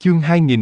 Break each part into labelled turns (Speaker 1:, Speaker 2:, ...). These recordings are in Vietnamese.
Speaker 1: Chương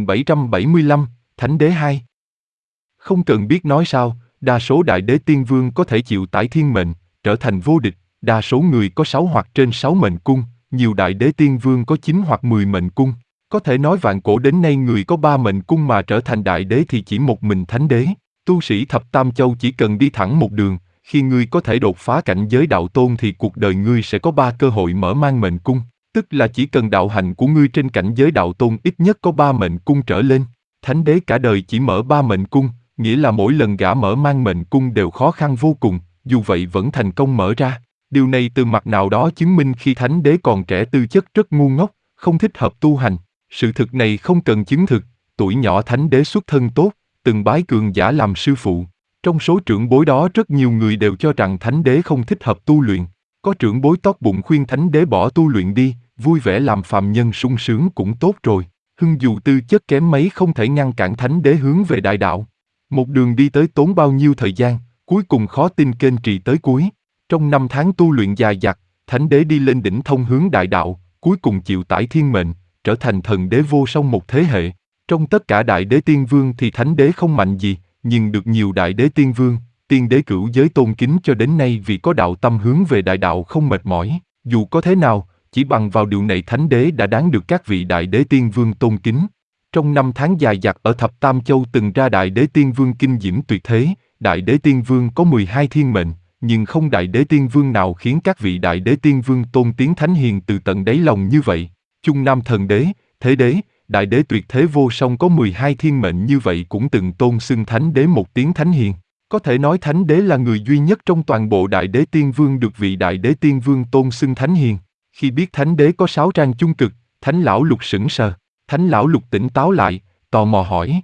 Speaker 1: 2775, Thánh Đế 2. Không cần biết nói sao, đa số đại đế tiên vương có thể chịu tải thiên mệnh, trở thành vô địch, đa số người có 6 hoặc trên 6 mệnh cung, nhiều đại đế tiên vương có 9 hoặc 10 mệnh cung. Có thể nói vạn cổ đến nay người có 3 mệnh cung mà trở thành đại đế thì chỉ một mình Thánh Đế. Tu sĩ thập tam châu chỉ cần đi thẳng một đường, khi ngươi có thể đột phá cảnh giới đạo tôn thì cuộc đời ngươi sẽ có 3 cơ hội mở mang mệnh cung. Tức là chỉ cần đạo hạnh của ngươi trên cảnh giới đạo tôn ít nhất có 3 mệnh cung trở lên. Thánh Đế cả đời chỉ mở 3 mệnh cung, nghĩa là mỗi lần gã mở mang mệnh cung đều khó khăn vô cùng, dù vậy vẫn thành công mở ra. Điều này từ mặt nào đó chứng minh khi Thánh Đế còn trẻ tư chất rất ngu ngốc, không thích hợp tu hành. Sự thực này không cần chứng thực, tuổi nhỏ Thánh Đế xuất thân tốt, từng bái cường giả làm sư phụ. Trong số trưởng bối đó rất nhiều người đều cho rằng Thánh Đế không thích hợp tu luyện. Có trưởng bối tót bụng khuyên Thánh Đế bỏ tu luyện đi, vui vẻ làm phàm nhân sung sướng cũng tốt rồi. Hưng dù tư chất kém mấy không thể ngăn cản Thánh Đế hướng về đại đạo. Một đường đi tới tốn bao nhiêu thời gian, cuối cùng khó tin kênh trì tới cuối. Trong 5 tháng tu luyện dài dặt, Thánh Đế đi lên đỉnh thông hướng đại đạo, cuối cùng chịu tải thiên mệnh, trở thành thần đế vô song một thế hệ. Trong tất cả đại đế tiên vương thì Thánh Đế không mạnh gì, nhưng được nhiều đại đế tiên vương, tiên đế cửu giới tôn kính cho đến nay vì có đạo tâm hướng về đại đạo không mệt mỏi. Dù có thế nào, chỉ bằng vào điều này Thánh Đế đã đáng được các vị đại đế tiên vương tôn kính. Trong 5 tháng dài dặt ở Thập Tam Châu từng ra đại đế tiên vương kinh diễm tuyệt thế, đại đế tiên vương có 12 thiên mệnh, nhưng không đại đế tiên vương nào khiến các vị đại đế tiên vương tôn tiếng thánh hiền từ tận đáy lòng như vậy. Trung Nam Thần Đế, Thế Đế, đại đế tuyệt thế vô song có 12 thiên mệnh như vậy cũng từng tôn xưng Thánh Đế một tiếng thánh hiền. Có thể nói Thánh Đế là người duy nhất trong toàn bộ đại đế tiên vương được vị đại đế tiên vương tôn xưng thánh hiền. Khi biết Thánh Đế có 6 trang chung cực, Thánh Lão Lục sững sờ. Thánh Lão Lục tỉnh táo lại, tò mò hỏi.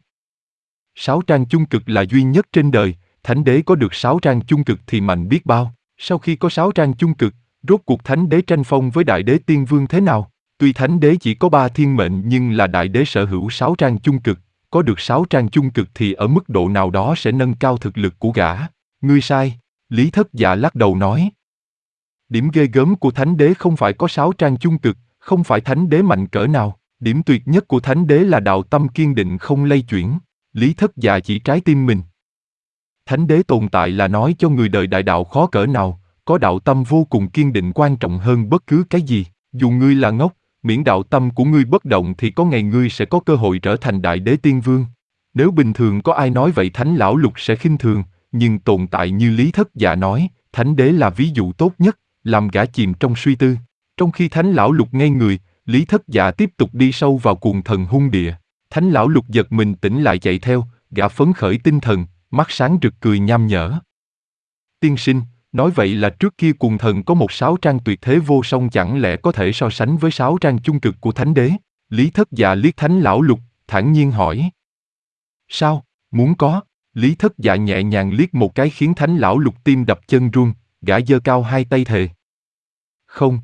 Speaker 1: 6 trang chung cực là duy nhất trên đời, Thánh Đế có được 6 trang chung cực thì mạnh biết bao. Sau khi có 6 trang chung cực, rốt cuộc Thánh Đế tranh phong với đại đế tiên vương thế nào? Tuy Thánh Đế chỉ có 3 thiên mệnh nhưng là đại đế sở hữu 6 trang chung cực, có được 6 trang chung cực thì ở mức độ nào đó sẽ nâng cao thực lực của gã. Ngươi sai, Lý Thất Dạ lắc đầu nói. Điểm ghê gớm của Thánh Đế không phải có 6 trang chung cực, không phải Thánh Đế mạnh cỡ nào. Điểm tuyệt nhất của Thánh Đế là đạo tâm kiên định không lay chuyển. Lý Thất Dạ chỉ trái tim mình. Thánh Đế tồn tại là nói cho người đời đại đạo khó cỡ nào, có đạo tâm vô cùng kiên định quan trọng hơn bất cứ cái gì. Dù ngươi là ngốc, miễn đạo tâm của ngươi bất động thì có ngày ngươi sẽ có cơ hội trở thành đại đế tiên vương. Nếu bình thường có ai nói vậy Thánh Lão Lục sẽ khinh thường, nhưng tồn tại như Lý Thất Dạ nói, Thánh Đế là ví dụ tốt nhất, làm gã chìm trong suy tư. Trong khi Thánh Lão Lục ngây người, Lý Thất Dạ tiếp tục đi sâu vào cuồng thần hung địa. Thánh Lão Lục giật mình tỉnh lại chạy theo, gã phấn khởi tinh thần, mắt sáng rực cười nham nhở. Tiên sinh, nói vậy là trước kia cuồng thần có một 6 trang tuyệt thế vô song chẳng lẽ có thể so sánh với 6 trang chung cực của Thánh Đế? Lý Thất Dạ liếc Thánh Lão Lục, thản nhiên hỏi. Sao, muốn có? Lý Thất Dạ nhẹ nhàng liếc một cái khiến Thánh Lão Lục tim đập chân run, gã giơ cao hai tay thề. Không,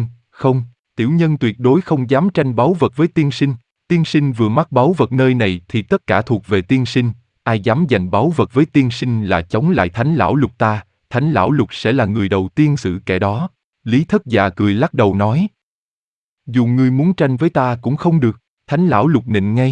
Speaker 1: tiểu nhân tuyệt đối không dám tranh báu vật với tiên sinh. Tiên sinh vừa mắc báu vật nơi này thì tất cả thuộc về tiên sinh. Ai dám giành báu vật với tiên sinh là chống lại Thánh Lão Lục ta. Thánh Lão Lục sẽ là người đầu tiên xử kẻ đó. Lý Thất Dạ cười lắc đầu nói. Dù ngươi muốn tranh với ta cũng không được. Thánh Lão Lục nịnh ngay.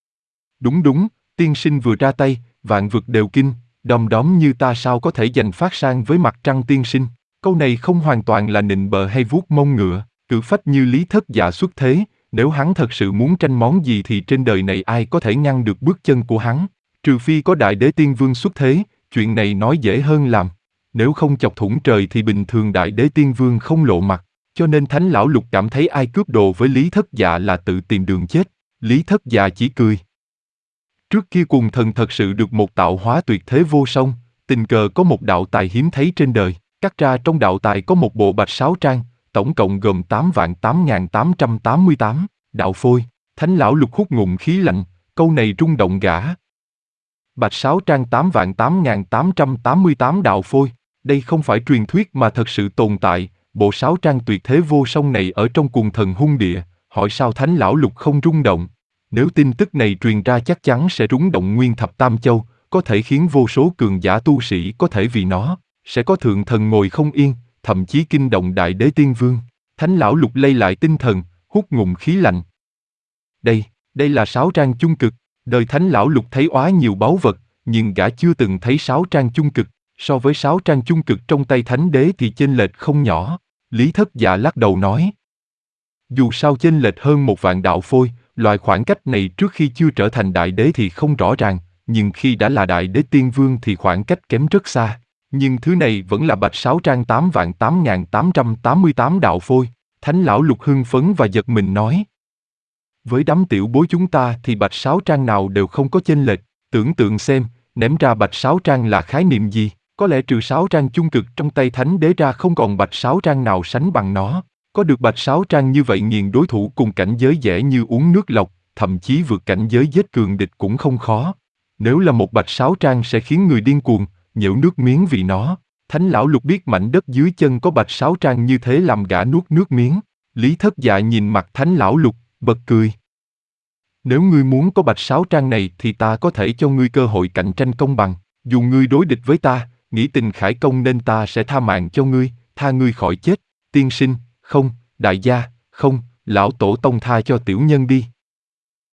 Speaker 1: Đúng, tiên sinh vừa ra tay, vạn vực đều kinh. Đom đóm như ta sao có thể giành phát sang với mặt trăng tiên sinh. Câu này không hoàn toàn là nịnh bợ hay vuốt mông ngựa. Cự phách như Lý Thất Dạ xuất thế, nếu hắn thật sự muốn tranh món gì thì trên đời này ai có thể ngăn được bước chân của hắn. Trừ phi có đại đế tiên vương xuất thế, chuyện này nói dễ hơn làm. Nếu không chọc thủng trời thì bình thường đại đế tiên vương không lộ mặt. Cho nên Thánh Lão Lục cảm thấy ai cướp đồ với Lý Thất Dạ là tự tìm đường chết. Lý Thất Dạ chỉ cười. Trước kia cuồng thần thật sự được một tạo hóa tuyệt thế vô song, tình cờ có một đạo tài hiếm thấy trên đời. Cắt ra trong đạo tài có một bộ bạch 6 trang, tổng cộng gồm 8.888 đạo phôi. Thánh Lão Lục hút ngụm khí lạnh, câu này rung động gã. Bạch 6 trang 8.888 đạo phôi, đây không phải truyền thuyết mà thật sự tồn tại. Bộ 6 trang tuyệt thế vô song này ở trong cuồng thần hung địa, hỏi sao Thánh Lão Lục không rung động? Nếu tin tức này truyền ra chắc chắn sẽ rúng động nguyên thập tam châu, có thể khiến vô số cường giả tu sĩ có thể vì nó, sẽ có thượng thần ngồi không yên, thậm chí kinh động đại đế tiên vương. Thánh Lão Lục lay lại tinh thần, hút ngụm khí lạnh. Đây là sáu trang chung cực. Đời Thánh Lão Lục thấy oái nhiều báu vật, nhưng gã chưa từng thấy sáu trang chung cực. So với sáu trang chung cực trong tay Thánh Đế thì chênh lệch không nhỏ. Lý Thất Dạ lắc đầu nói. Dù sao chênh lệch hơn 1 vạn đạo phôi, loại khoảng cách này trước khi chưa trở thành đại đế thì không rõ ràng, nhưng khi đã là đại đế tiên vương thì khoảng cách kém rất xa. Nhưng thứ này vẫn là bạch sáu trang 8.888 đạo phôi. Thánh Lão Lục hưng phấn và giật mình nói. Với đám tiểu bối chúng ta thì bạch sáu trang nào đều không có chênh lệch, tưởng tượng xem, ném ra bạch sáu trang là khái niệm gì, có lẽ trừ sáu trang chung cực trong tay Thánh Đế ra không còn bạch sáu trang nào sánh bằng nó. Có được bạch sáu trang như vậy nghiền đối thủ cùng cảnh giới dễ như uống nước lọc, thậm chí vượt cảnh giới giết cường địch cũng không khó. Nếu là một bạch sáu trang sẽ khiến người điên cuồng, nhễu nước miếng vì nó. Thánh Lão Lục biết mảnh đất dưới chân có bạch sáu trang như thế làm gã nuốt nước miếng. Lý Thất Dạ nhìn mặt Thánh Lão Lục, bật cười. Nếu ngươi muốn có bạch sáu trang này thì ta có thể cho ngươi cơ hội cạnh tranh công bằng. Dù ngươi đối địch với ta, nghĩ tình khải công nên ta sẽ tha mạng cho ngươi, tha ngươi khỏi chết. Tiên sinh, không, đại gia, không, lão tổ tông tha cho tiểu nhân đi.